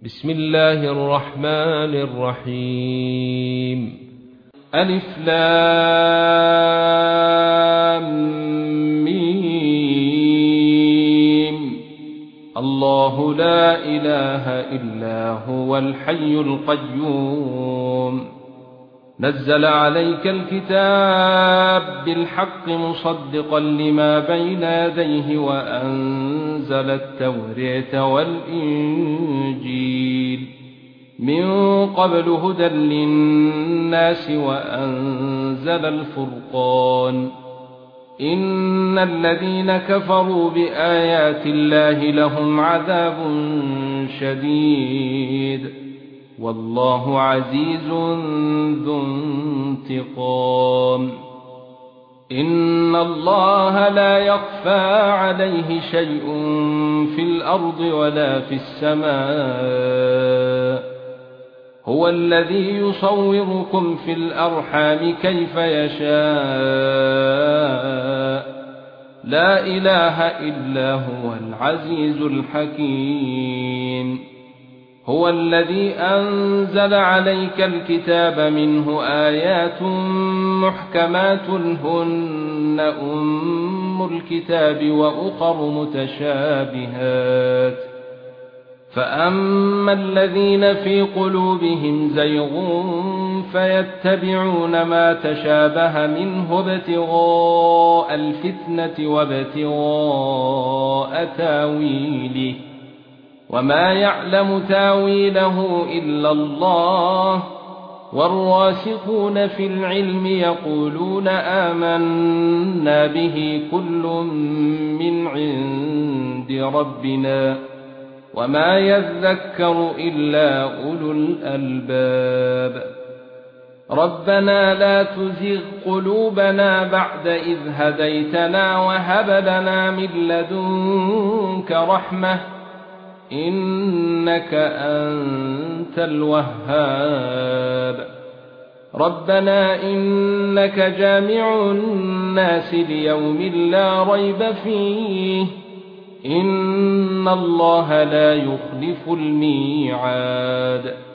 بسم الله الرحمن الرحيم. ألف لام ميم. الله لا إله إلا هو الحي القيوم. نزل عليك الكتاب بالحق مصدقا لما بين يديه وأنزل التوراة والإنجيل من قبل هدى للناس وأنزل الفرقان. إن الذين كفروا بآيات الله لهم عذاب شديد والله عزيز ذو انتقام. إن الله لا يخفى عليه شيء في الأرض ولا في السماء. هو الذي يصوركم في الأرحام كيف يشاء. لا إله إلا هو العزيز الحكيم. هو الذي أنزل عليك الكتاب منه آيات محكمات هن أم الكتاب وأخر متشابهات. فأما الذين في قلوبهم زيغ فيتبعون ما تشابه منه ابتغاء الفتنة وابتغاء تاويله وما يعلم تاويله إلا الله. والراسخون في العلم يقولون آمنا به كل من عند ربنا وما يذكر إلا أولو الألباب. ربنا لا تزغ قلوبنا بعد إذ هديتنا وهب لنا من لدنك رحمة إنك أنت الوهاب. ربنا إنك جامع الناس ليوم لا ريب فيه إن الله لا يخلف الميعاد.